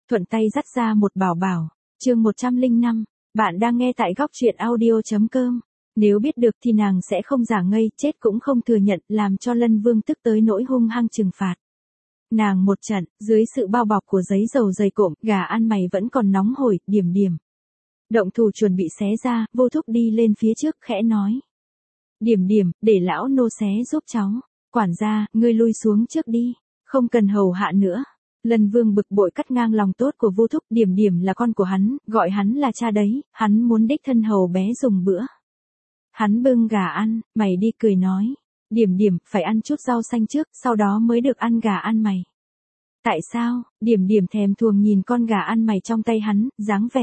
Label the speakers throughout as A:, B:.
A: thuận tay dắt ra một bảo bảo. Chương 105, bạn đang nghe tại góc truyện audio.com. Nếu biết được thì nàng sẽ không giả ngây, chết cũng không thừa nhận, làm cho Lân Vương tức tới nỗi hung hăng trừng phạt. Nàng một trận, dưới sự bao bọc của giấy dầu dày cộm, gà ăn mày vẫn còn nóng hổi, Điểm Điểm. Động thủ chuẩn bị xé ra, Vô Thúc đi lên phía trước khẽ nói. Điểm Điểm, để lão nô xé giúp cháu. Quản gia, ngươi lui xuống trước đi, không cần hầu hạ nữa. Lân Vương bực bội cắt ngang lòng tốt của Vô Thúc, Điểm Điểm là con của hắn, gọi hắn là cha đấy, hắn muốn đích thân hầu bé dùng bữa. Hắn bưng gà ăn, mày đi cười nói. Điểm Điểm, phải ăn chút rau xanh trước, sau đó mới được ăn gà ăn mày. Tại sao? Điểm Điểm thèm thuồng nhìn con gà ăn mày trong tay hắn, dáng vẻ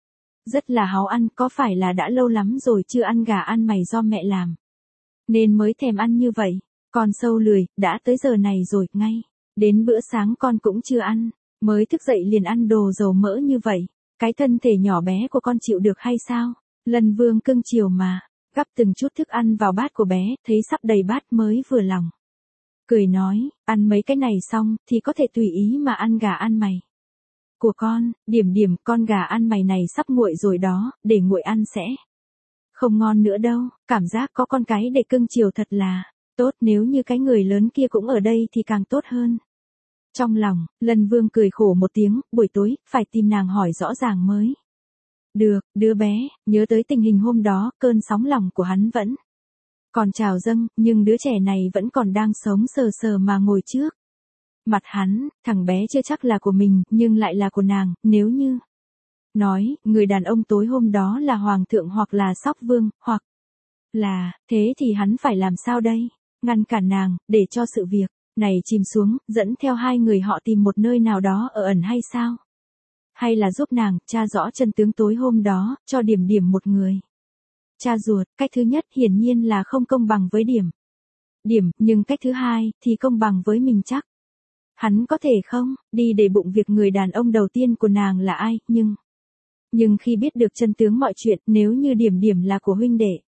A: rất là háu ăn, có phải là đã lâu lắm rồi chưa ăn gà ăn mày do mẹ làm, nên mới thèm ăn như vậy. Con sâu lười, đã tới giờ này rồi, ngay đến bữa sáng con cũng chưa ăn, mới thức dậy liền ăn đồ dầu mỡ như vậy, cái thân thể nhỏ bé của con chịu được hay sao? Lân Vương cưng chiều mà, gắp từng chút thức ăn vào bát của bé, thấy sắp đầy bát mới vừa lòng. Cười nói, ăn mấy cái này xong, thì có thể tùy ý mà ăn gà ăn mày của con. Điểm Điểm, con gà ăn mày này sắp nguội rồi đó, để nguội ăn sẽ không ngon nữa đâu, cảm giác có con cái để cưng chiều thật là tốt, nếu như cái người lớn kia cũng ở đây thì càng tốt hơn. Trong lòng, Lân Vương cười khổ một tiếng, buổi tối, phải tìm nàng hỏi rõ ràng mới được. Đứa bé, nhớ tới tình hình hôm đó, cơn sóng lòng của hắn vẫn còn trào dâng, nhưng đứa trẻ này vẫn còn đang sống sờ sờ mà ngồi trước mặt hắn. Thằng bé chưa chắc là của mình, nhưng lại là của nàng. Nếu như nói, người đàn ông tối hôm đó là Hoàng thượng hoặc là Sóc Vương, hoặc là, thế thì hắn phải làm sao đây? Ngăn cản nàng, để cho sự việc này chìm xuống, dẫn theo hai người họ tìm một nơi nào đó ở ẩn hay sao? Hay là giúp nàng tra rõ chân tướng tối hôm đó, cho Điểm Điểm một người cha ruột? Cách thứ nhất hiển nhiên là không công bằng với Điểm Điểm, nhưng cách thứ hai thì công bằng với mình chắc. Hắn có thể không đi để bụng việc người đàn ông đầu tiên của nàng là ai, nhưng khi biết được chân tướng mọi chuyện, nếu như Điểm Điểm là của huynh đệ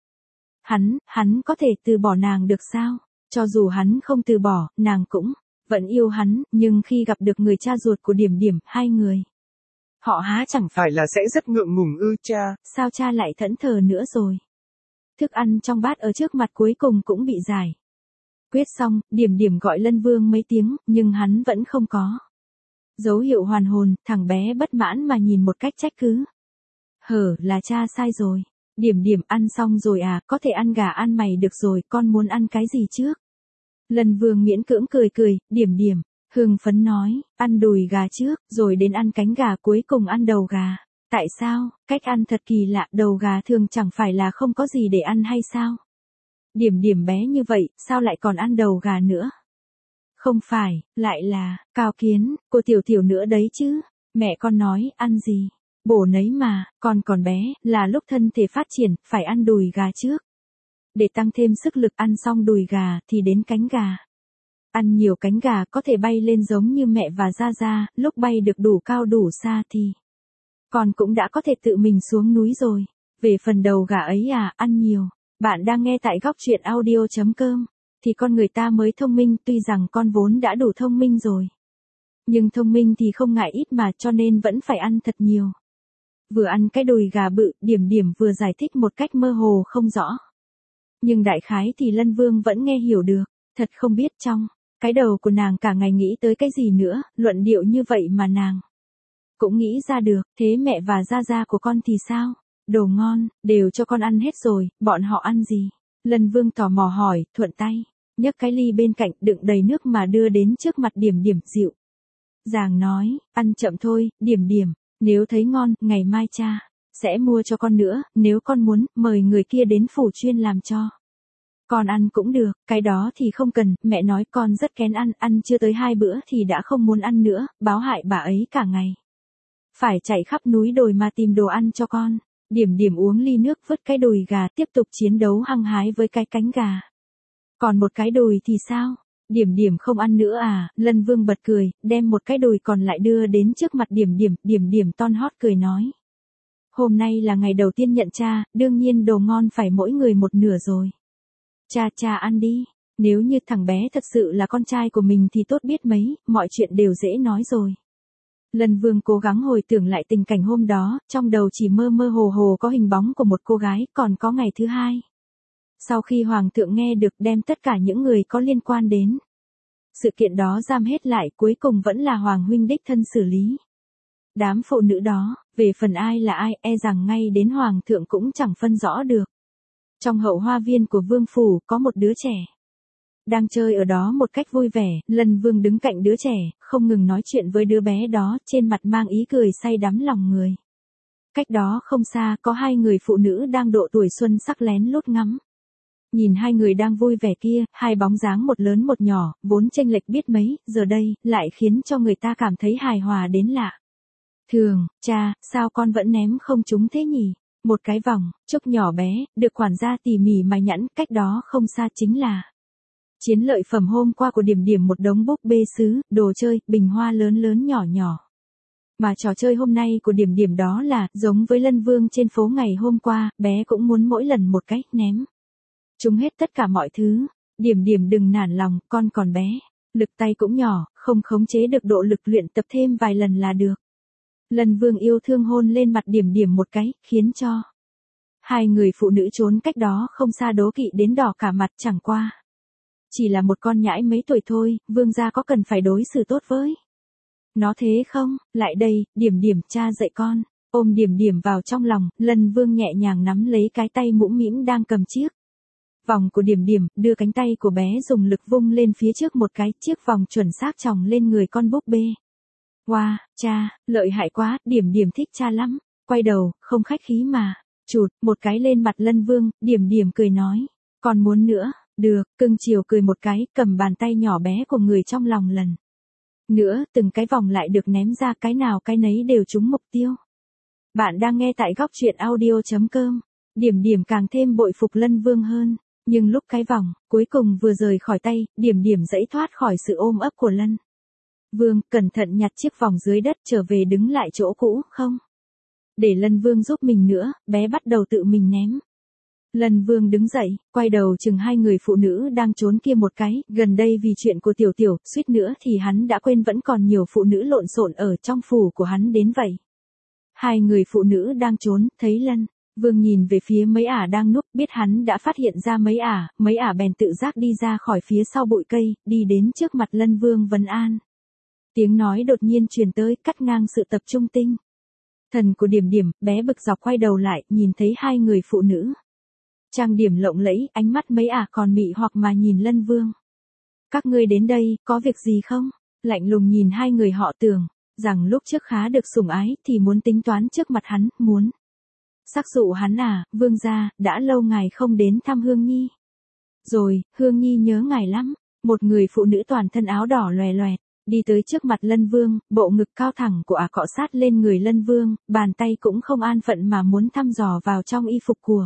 A: hắn có thể từ bỏ nàng được sao? Cho dù hắn không từ bỏ, nàng cũng vẫn yêu hắn, nhưng khi gặp được người cha ruột của Điểm Điểm, hai người họ há chẳng
B: phải là sẽ rất ngượng ngùng ư cha?
A: Sao cha lại thẫn thờ nữa rồi? Thức ăn trong bát ở trước mặt cuối cùng cũng bị giải quyết xong, Điểm Điểm gọi Lân Vương mấy tiếng, nhưng hắn vẫn không có dấu hiệu hoàn hồn. Thằng bé bất mãn mà nhìn một cách trách cứ. Là cha sai rồi. Điểm Điểm, ăn xong rồi à, có thể ăn gà ăn mày được rồi, con muốn ăn cái gì trước? Lân Vương miễn cưỡng cười, Điểm Điểm hưng phấn nói, ăn đùi gà trước, rồi đến ăn cánh gà, cuối cùng ăn đầu gà. Tại sao? Cách ăn thật kỳ lạ, đầu gà thường chẳng phải là không có gì để ăn hay sao? Điểm Điểm bé như vậy, sao lại còn ăn đầu gà nữa? Không phải, lại là cao kiến của Tiểu Tiểu nữa đấy chứ. Mẹ con nói, ăn gì bổ nấy mà, con còn bé, là lúc thân thể phát triển, phải ăn đùi gà trước. Để tăng thêm sức lực, ăn xong đùi gà, thì đến cánh gà. Ăn nhiều cánh gà có thể bay lên giống như mẹ và Gia Gia, lúc bay được đủ cao đủ xa thì con cũng đã có thể tự mình xuống núi rồi. Về phần đầu gà ấy à, ăn nhiều. Bạn đang nghe tại góc truyện audio.com. Thì con người ta mới thông minh, tuy rằng con vốn đã đủ thông minh rồi. Nhưng thông minh thì không ngại ít mà, cho nên vẫn phải ăn thật nhiều. Vừa ăn cái đùi gà bự, Điểm Điểm vừa giải thích một cách mơ hồ không rõ. Nhưng đại khái thì Lân Vương vẫn nghe hiểu được. Thật không biết trong cái đầu của nàng cả ngày nghĩ tới cái gì nữa, luận điệu như vậy mà nàng cũng nghĩ ra được. Thế mẹ và Gia Gia của con thì sao? Đồ ngon, đều cho con ăn hết rồi, bọn họ ăn gì? Lân Vương tò mò hỏi, thuận tay nhấc cái ly bên cạnh đựng đầy nước mà đưa đến trước mặt Điểm Điểm, dịu dàng nói, ăn chậm thôi, Điểm Điểm, nếu thấy ngon, ngày mai cha sẽ mua cho con nữa, nếu con muốn, mời người kia đến phủ chuyên làm cho con ăn cũng được. Cái đó thì không cần, mẹ nói con rất kén ăn, ăn chưa tới 2 bữa thì đã không muốn ăn nữa, báo hại bà ấy cả ngày phải chạy khắp núi đồi mà tìm đồ ăn cho con. Điểm Điểm uống ly nước, vứt cái đùi gà, tiếp tục chiến đấu hăng hái với cái cánh gà. Còn một cái đùi thì sao? Điểm Điểm không ăn nữa à? Lân Vương bật cười, đem một cái đùi còn lại đưa đến trước mặt Điểm Điểm. Điểm Điểm ton hót cười nói, hôm nay là ngày đầu tiên nhận cha, đương nhiên đồ ngon phải mỗi người một nửa rồi. Cha ăn đi. Nếu như thằng bé thật sự là con trai của mình thì tốt biết mấy, mọi chuyện đều dễ nói rồi. Lân Vương cố gắng hồi tưởng lại tình cảnh hôm đó, trong đầu chỉ mơ mơ hồ hồ có hình bóng của một cô gái, còn có ngày thứ hai. Sau khi Hoàng thượng nghe được đem tất cả những người có liên quan đến sự kiện đó giam hết lại, cuối cùng vẫn là Hoàng huynh đích thân xử lý. Đám phụ nữ đó, về phần ai là ai, e rằng ngay đến Hoàng thượng cũng chẳng phân rõ được. Trong hậu hoa viên của Vương phủ có một đứa trẻ đang chơi ở đó một cách vui vẻ, Lân Vương đứng cạnh đứa trẻ, không ngừng nói chuyện với đứa bé đó, trên mặt mang ý cười say đắm lòng người. Cách đó không xa, có hai người phụ nữ đang độ tuổi xuân sắc lén lút ngắm. Nhìn hai người đang vui vẻ kia, hai bóng dáng một lớn một nhỏ, vốn chênh lệch biết mấy, giờ đây, lại khiến cho người ta cảm thấy hài hòa đến lạ. Thường, cha, sao con vẫn ném không trúng thế nhỉ? Một cái vòng, trúc nhỏ bé, được quản gia tỉ mỉ mài nhẵn, cách đó không xa chính là chiến lợi phẩm hôm qua của Điểm Điểm, một đống búp bê sứ, đồ chơi, bình hoa lớn lớn nhỏ nhỏ. Mà trò chơi hôm nay của Điểm Điểm đó là, giống với Lân Vương trên phố ngày hôm qua, bé cũng muốn mỗi lần một cái, ném trúng hết tất cả mọi thứ. Điểm Điểm đừng nản lòng, con còn bé. Lực tay cũng nhỏ, không khống chế được độ lực, luyện tập thêm vài lần là được. Lân Vương yêu thương hôn lên mặt Điểm Điểm một cái, khiến cho hai người phụ nữ trốn cách đó không xa đố kỵ đến đỏ cả mặt. Chẳng qua chỉ là một con nhãi mấy tuổi thôi, Vương gia có cần phải đối xử tốt với nó thế không? Lại đây, Điểm Điểm, cha dạy con. Ôm Điểm Điểm vào trong lòng, Lân Vương nhẹ nhàng nắm lấy cái tay mũm mĩm đang cầm chiếc vòng của Điểm Điểm, đưa cánh tay của bé dùng lực vung lên phía trước một cái, chiếc vòng chuẩn xác chồng lên người con búp bê. Wow, cha, lợi hại quá, Điểm Điểm thích cha lắm. Quay đầu, không khách khí mà chụt một cái lên mặt Lân Vương. Điểm Điểm cười nói, còn muốn nữa? Được, cưng chiều cười một cái, cầm bàn tay nhỏ bé của người trong lòng lần nữa, từng cái vòng lại được ném ra, cái nào cái nấy đều trúng mục tiêu. Bạn đang nghe tại góc truyện audio.com. Điểm Điểm càng thêm bội phục Lân Vương hơn, nhưng lúc cái vòng cuối cùng vừa rời khỏi tay, Điểm Điểm giãy thoát khỏi sự ôm ấp của Lân Vương, cẩn thận nhặt chiếc vòng dưới đất trở về, đứng lại chỗ cũ, không để Lân Vương giúp mình nữa, bé bắt đầu tự mình ném. Lân Vương đứng dậy, quay đầu chừng hai người phụ nữ đang trốn kia một cái, gần đây vì chuyện của Tiểu Tiểu, suýt nữa thì hắn đã quên vẫn còn nhiều phụ nữ lộn xộn ở trong phủ của hắn đến vậy. Hai người phụ nữ đang trốn, thấy Lân Vương nhìn về phía mấy ả đang núp, biết hắn đã phát hiện ra mấy ả bèn tự giác đi ra khỏi phía sau bụi cây, đi đến trước mặt Lân Vương vấn an. Tiếng nói đột nhiên truyền tới, cắt ngang sự tập trung tinh thần của Điểm Điểm, bé bực dọc quay đầu lại, nhìn thấy hai người phụ nữ trang điểm lộng lẫy, ánh mắt mấy ả còn mị hoặc mà nhìn Lân Vương. Các ngươi đến đây, có việc gì không? Lạnh lùng nhìn hai người họ, tưởng rằng lúc trước khá được sủng ái, thì muốn tính toán trước mặt hắn, muốn sắc dụ hắn à? Vương gia, đã lâu ngài không đến thăm Hương Nhi rồi, Hương Nhi nhớ ngài lắm. Một người phụ nữ toàn thân áo đỏ loè loẹt, đi tới trước mặt Lân Vương, bộ ngực cao thẳng của ả cọ sát lên người Lân Vương, bàn tay cũng không an phận mà muốn thăm dò vào trong y phục của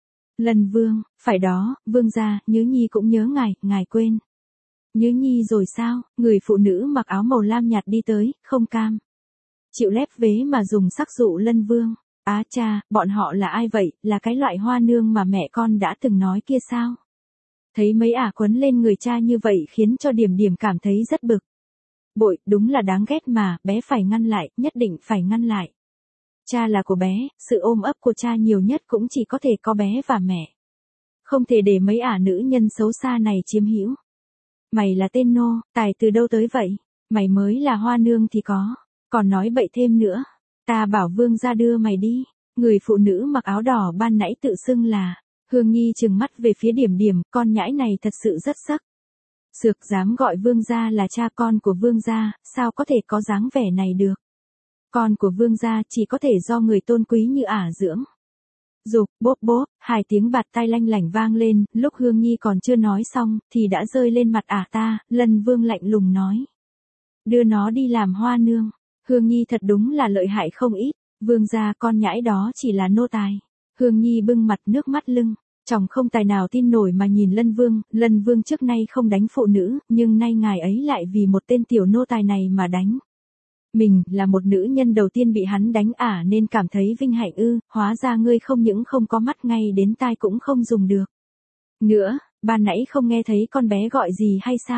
A: Lân Vương. Phải đó, Vương gia, Nhớ Nhi cũng nhớ ngài quên Nhớ Nhi rồi sao? Người phụ nữ mặc áo màu lam nhạt đi tới, không cam chịu lép vế mà dùng sắc dụ Lân Vương. Á cha, bọn họ là ai vậy? Là cái loại hoa nương mà mẹ con đã từng nói kia sao? Thấy mấy ả quấn lên người cha như vậy khiến cho Điểm Điểm cảm thấy rất bực bội, đúng là đáng ghét mà, bé phải ngăn lại, nhất định phải ngăn lại. Cha là của bé, sự ôm ấp của cha nhiều nhất cũng chỉ có thể có bé và mẹ. Không thể để mấy ả nữ nhân xấu xa này chiếm hữu. Mày là tên nô tài từ đâu tới vậy? Mày mới là hoa nương thì có, còn nói bậy thêm nữa. Ta bảo Vương gia đưa mày đi. Người phụ nữ mặc áo đỏ ban nãy tự xưng là Hương Nhi trừng mắt về phía Điểm Điểm, con nhãi này thật sự rất sắc sược, dám gọi Vương gia là cha. Con của Vương gia, sao có thể có dáng vẻ này được? Con của Vương gia chỉ có thể do người tôn quý như ả dưỡng dục. Bốp bốp, hai tiếng bạt tai lanh lảnh vang lên, lúc Hương Nhi còn chưa nói xong, thì đã rơi lên mặt ả ta. Lân Vương lạnh lùng nói, đưa nó đi làm hoa nương. Hương Nhi thật đúng là lợi hại không ít. Vương gia, con nhãi đó chỉ là nô tài. Hương Nhi bưng mặt nước mắt lưng chồng không tài nào tin nổi mà nhìn Lân Vương. Lân Vương trước nay không đánh phụ nữ, nhưng nay ngài ấy lại vì một tên tiểu nô tài này mà đánh mình. Là một nữ nhân đầu tiên bị hắn đánh ả nên cảm thấy vinh hạnh ư? Hóa ra ngươi không những không có mắt, ngay đến tai cũng không dùng được nữa. Ban nãy không nghe thấy con bé gọi gì hay sao?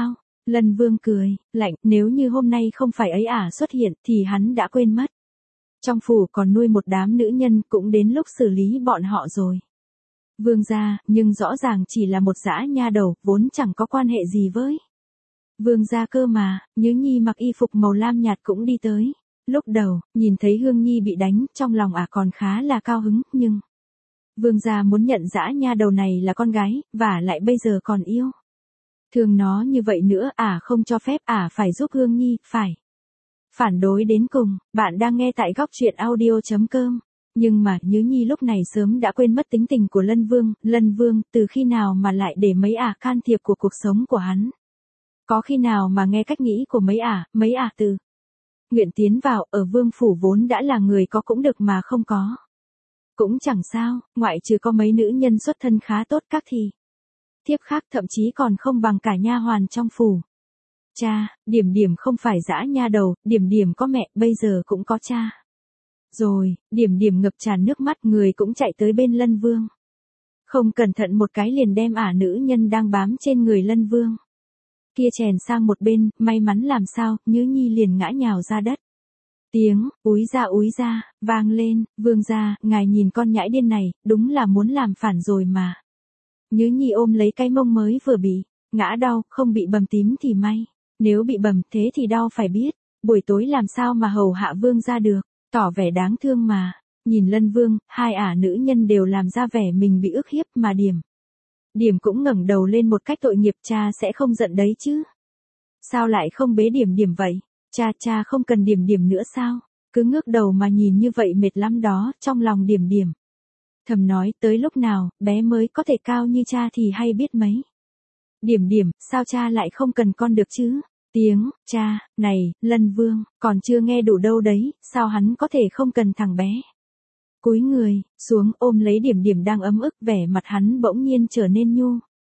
A: Lân Vương cười, lạnh, nếu như hôm nay không phải ấy xuất hiện thì hắn đã quên mất. Trong phủ còn nuôi một đám nữ nhân cũng đến lúc xử lý bọn họ rồi. Vương gia, nhưng rõ ràng chỉ là một dã nha đầu, vốn chẳng có quan hệ gì với Vương gia cơ mà. Nhứ Nhi mặc y phục màu lam nhạt cũng đi tới. Lúc đầu, nhìn thấy Hương Nhi bị đánh, trong lòng còn khá là cao hứng, nhưng Vương gia muốn nhận dã nha đầu này là con gái, và lại bây giờ còn yêu thương nó như vậy nữa, không cho phép, phải giúp Hương Nhi, phải phản đối đến cùng. Bạn đang nghe tại góc truyện audio.com. Nhưng mà Nhứ Nhi lúc này sớm đã quên mất tính tình của Lân Vương từ khi nào mà lại để mấy can thiệp của cuộc sống của hắn. Có khi nào mà nghe cách nghĩ của mấy từ nguyện tiến vào, ở vương phủ vốn đã là người có cũng được mà không có cũng chẳng sao, ngoại trừ có mấy nữ nhân xuất thân khá tốt các thì thiếp khác thậm chí còn không bằng cả nha hoàn trong phủ. Cha, Điểm Điểm không phải dã nha đầu, Điểm Điểm có mẹ, bây giờ cũng có cha. Rồi, Điểm Điểm ngập tràn nước mắt, người cũng chạy tới bên Lân Vương. Không cẩn thận một cái liền đem nữ nhân đang bám trên người Lân Vương kia chèn sang một bên, may mắn làm sao, Nhứ Nhi liền ngã nhào ra đất. Tiếng úi ra vang lên. Vương gia, ngài nhìn con nhãi điên này, đúng là muốn làm phản rồi mà. Nhứ Nhi ôm lấy cái mông mới vừa bị ngã đau, không bị bầm tím thì may. Nếu bị bầm thế thì đau phải biết. Buổi tối làm sao mà hầu hạ vương gia được, tỏ vẻ đáng thương mà. Nhìn Lân Vương, hai nữ nhân đều làm ra vẻ mình bị ức hiếp, mà Điểm cũng ngẩng đầu lên một cách tội nghiệp. Cha sẽ không giận đấy chứ? Sao lại không bế Điểm vậy? Cha không cần Điểm nữa sao? Cứ ngước đầu mà nhìn như vậy mệt lắm đó. Trong lòng Điểm thầm nói, tới lúc nào bé mới có thể cao như cha thì hay biết mấy. Điểm, sao cha lại không cần con được chứ? Tiếng cha này, Lân Vương còn chưa nghe đủ đâu đấy, sao hắn có thể không cần thằng bé? Cúi người xuống ôm lấy Điểm đang ấm ức, vẻ mặt hắn bỗng nhiên trở nên nhu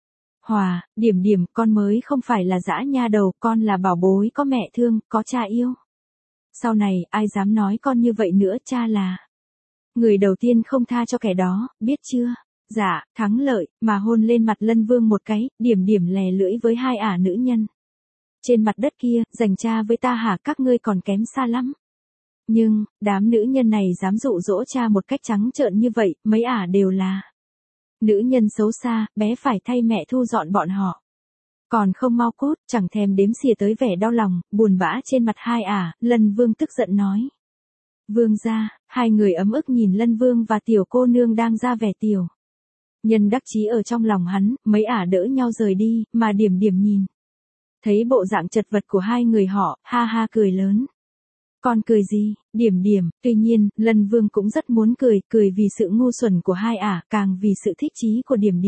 A: hòa. Điểm, con mới không phải là dã nha đầu, con là bảo bối có mẹ thương, có cha yêu. Sau này ai dám nói con như vậy nữa, cha là người đầu tiên không tha cho kẻ đó, biết chưa? Dạ, thắng lợi, mà hôn lên mặt Lân Vương một cái. Điểm lè lưỡi với hai nữ nhân trên mặt đất kia, giành cha với ta hả? Các ngươi còn kém xa lắm. Nhưng, đám nữ nhân này dám dụ dỗ cha một cách trắng trợn như vậy, mấy đều là nữ nhân xấu xa, bé phải thay mẹ thu dọn bọn họ. Còn không mau cút, chẳng thèm đếm xỉa tới vẻ đau lòng, buồn bã trên mặt hai Lân Vương tức giận nói. Vương gia, hai người ấm ức nhìn Lân Vương và tiểu cô nương đang ra vẻ tiểu nhân đắc chí ở trong lòng hắn, mấy đỡ nhau rời đi, mà Điểm nhìn thấy bộ dạng chật vật của hai người họ, ha ha cười lớn. Con cười gì, Điểm? Tuy nhiên, Lân Vương cũng rất muốn cười vì sự ngu xuẩn của hai càng vì sự thích chí của Điểm.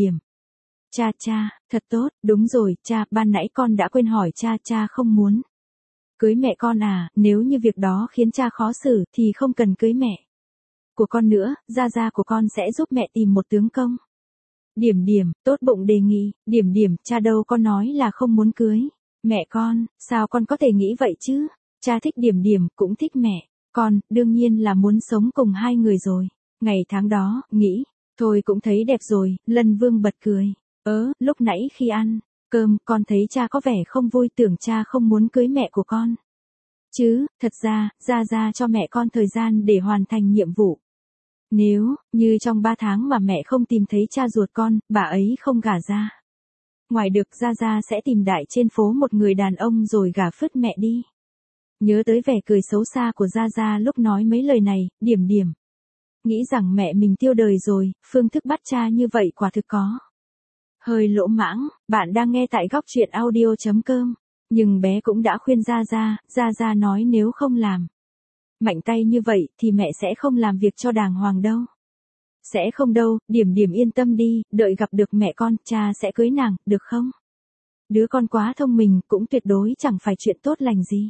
A: Cha, thật tốt, đúng rồi, cha, ban nãy con đã quên hỏi cha không muốn cưới mẹ con nếu như việc đó khiến cha khó xử, thì không cần cưới mẹ của con nữa, gia của con sẽ giúp mẹ tìm một tướng công. Điểm, tốt bụng đề nghị. Điểm, cha đâu có nói là không muốn cưới mẹ con, sao con có thể nghĩ vậy chứ? Cha thích Điểm, cũng thích mẹ con, đương nhiên là muốn sống cùng hai người rồi. Ngày tháng đó, nghĩ, thôi cũng thấy đẹp rồi. Lân Vương bật cười. Lúc nãy khi ăn cơm, con thấy cha có vẻ không vui, tưởng cha không muốn cưới mẹ của con chứ, thật ra, gia cho mẹ con thời gian để hoàn thành nhiệm vụ. Nếu như trong 3 tháng mà mẹ không tìm thấy cha ruột con, bà ấy không gả ra ngoài được, gia sẽ tìm đại trên phố một người đàn ông rồi gả phứt mẹ đi. Nhớ tới vẻ cười xấu xa của gia lúc nói mấy lời này, Điểm nghĩ rằng mẹ mình tiêu đời rồi. Phương thức bắt cha như vậy quả thực có hơi lỗ mãng. Bạn đang nghe tại góc truyện audio.com. Nhưng bé cũng đã khuyên gia nói nếu không làm mạnh tay như vậy thì mẹ sẽ không làm việc cho đàng hoàng đâu. Sẽ không đâu, Điểm yên tâm đi, đợi gặp được mẹ con, cha sẽ cưới nàng, được không? Đứa con quá thông minh, cũng tuyệt đối chẳng phải chuyện tốt lành gì.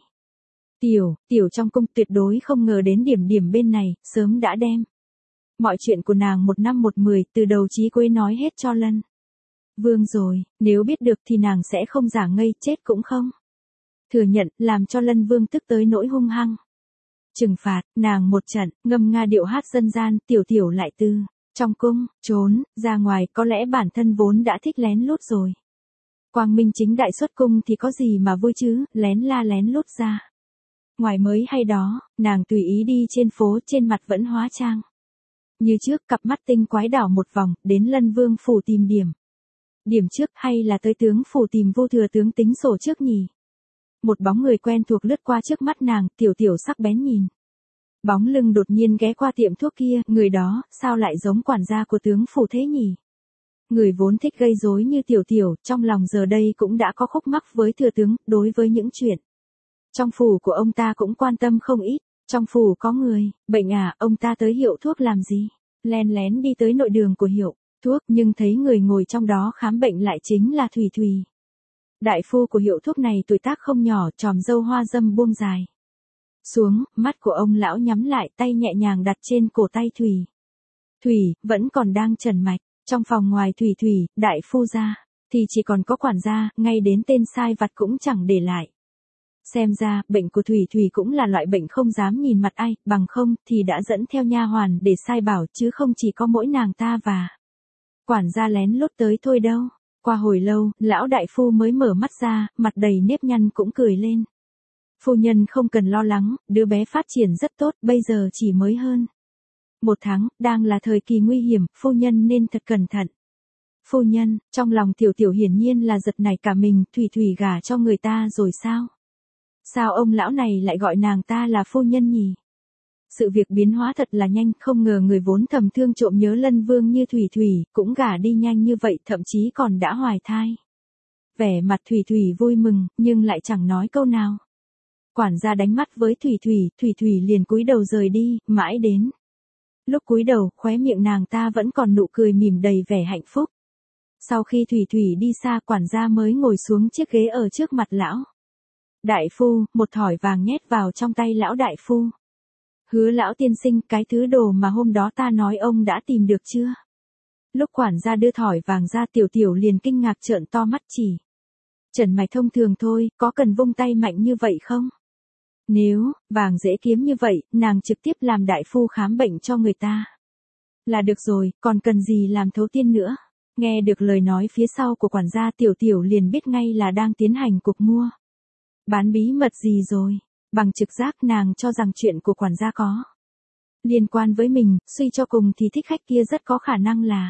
A: Tiểu trong cung tuyệt đối không ngờ đến Điểm bên này, sớm đã đem mọi chuyện của nàng 1 năm 1 mười, từ đầu chí cuối nói hết cho Lân Vương rồi. Nếu biết được thì nàng sẽ không giả ngây, chết cũng không thừa nhận, làm cho Lân Vương tức tới nỗi hung hăng trừng phạt nàng một trận. Ngâm nga điệu hát dân gian, tiểu lại từ trong cung trốn ra ngoài, có lẽ bản thân vốn đã thích lén lút rồi. Quang minh chính đại xuất cung thì có gì mà vui chứ, lén la lén lút ra. Ngoài mới hay đó, nàng tùy ý đi trên phố, trên mặt vẫn hóa trang. Như trước, cặp mắt tinh quái đảo một vòng, đến Lân Vương phủ tìm điểm. Điểm trước hay là tới tướng phủ tìm Vô Thừa tướng tính sổ trước nhỉ? Một bóng người quen thuộc lướt qua trước mắt nàng, tiểu tiểu sắc bén nhìn. Bóng lưng đột nhiên ghé qua tiệm thuốc kia, người đó, sao lại giống quản gia của tướng phủ thế nhỉ? Người vốn thích gây rối như tiểu tiểu, trong lòng giờ đây cũng đã có khúc mắc với thừa tướng, đối với những chuyện trong phủ của ông ta cũng quan tâm không ít. Trong phủ có người, bệnh à, ông ta tới hiệu thuốc làm gì? Len lén đi tới nội đường của hiệu thuốc, nhưng thấy người ngồi trong đó khám bệnh lại chính là Thủy Thủy. Đại phu của hiệu thuốc này tuổi tác không nhỏ, chòm râu hoa dâm buông dài xuống, mắt của ông lão nhắm lại, tay nhẹ nhàng đặt trên cổ tay Thủy. Thủy, vẫn còn đang trần mạch. Trong phòng ngoài Thủy Thủy, đại phu ra, thì chỉ còn có quản gia, ngay đến tên sai vặt cũng chẳng để lại. Xem ra, bệnh của Thủy Thủy cũng là loại bệnh không dám nhìn mặt ai, bằng không thì đã dẫn theo nha hoàn để sai bảo, chứ không chỉ có mỗi nàng ta và quản gia lén lút tới thôi đâu. Qua hồi lâu, lão đại phu mới mở mắt ra, mặt đầy nếp nhăn cũng cười lên. Phu nhân không cần lo lắng, đứa bé phát triển rất tốt, bây giờ chỉ mới hơn 1 tháng, đang là thời kỳ nguy hiểm, phu nhân nên thật cẩn thận. Phu nhân, trong lòng tiểu tiểu hiển nhiên là giật nảy cả mình, Thủy Thủy gả cho người ta rồi sao? Sao ông lão này lại gọi nàng ta là phu nhân nhỉ? Sự việc biến hóa thật là nhanh, không ngờ người vốn thầm thương trộm nhớ Lân Vương như Thủy Thủy, cũng gả đi nhanh như vậy, thậm chí còn đã hoài thai. Vẻ mặt Thủy Thủy vui mừng, nhưng lại chẳng nói câu nào. Quản gia đánh mắt với Thủy Thủy, Thủy Thủy liền cúi đầu rời đi, mãi đến lúc cúi đầu, khóe miệng nàng ta vẫn còn nụ cười mỉm đầy vẻ hạnh phúc. Sau khi Thủy Thủy đi xa, quản gia mới ngồi xuống chiếc ghế ở trước mặt lão đại phu, một thỏi vàng nhét vào trong tay lão đại phu. Hứa lão tiên sinh, cái thứ đồ mà hôm đó ta nói ông đã tìm được chưa? Lúc quản gia đưa thỏi vàng ra, tiểu tiểu liền kinh ngạc trợn to mắt chỉ. Trần mạch thông thường thôi, có cần vung tay mạnh như vậy không? Nếu vàng dễ kiếm như vậy, nàng trực tiếp làm đại phu khám bệnh cho người ta là được rồi, còn cần gì làm thấu tiên nữa. Nghe được lời nói phía sau của quản gia, tiểu tiểu liền biết ngay là đang tiến hành cuộc mua bán bí mật gì rồi. Bằng trực giác nàng cho rằng chuyện của quản gia có liên quan với mình, suy cho cùng thì thích khách kia rất có khả năng là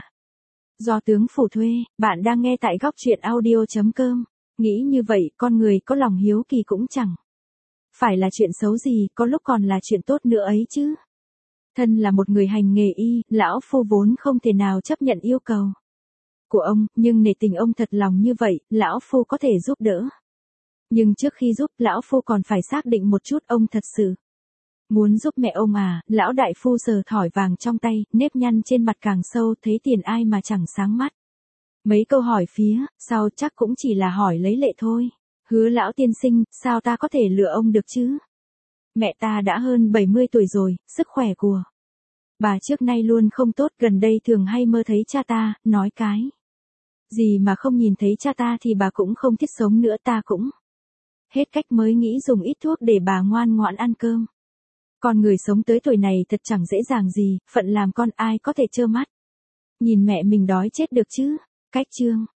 A: do tướng phủ thuê. Bạn đang nghe tại góc truyện audio.com. Nghĩ như vậy, con người có lòng hiếu kỳ cũng chẳng phải là chuyện xấu gì, có lúc còn là chuyện tốt nữa ấy chứ. Thân là một người hành nghề y, lão phu vốn không thể nào chấp nhận yêu cầu của ông, nhưng nể tình ông thật lòng như vậy, lão phu có thể giúp đỡ. Nhưng trước khi giúp, lão phu còn phải xác định một chút, ông thật sự muốn giúp mẹ ông à? Lão đại phu sờ thỏi vàng trong tay, nếp nhăn trên mặt càng sâu, thấy tiền ai mà chẳng sáng mắt. Mấy câu hỏi phía sau chắc cũng chỉ là hỏi lấy lệ thôi. Hứa lão tiên sinh, sao ta có thể lừa ông được chứ? Mẹ ta đã hơn 70 tuổi rồi, sức khỏe của bà trước nay luôn không tốt, gần đây thường hay mơ thấy cha ta, nói cái gì mà không nhìn thấy cha ta thì bà cũng không thích sống nữa, ta cũng hết cách mới nghĩ dùng ít thuốc để bà ngoan ngoãn ăn cơm. Con người sống tới tuổi này thật chẳng dễ dàng gì, phận làm con ai có thể trơ mắt nhìn mẹ mình đói chết được chứ. Cách chương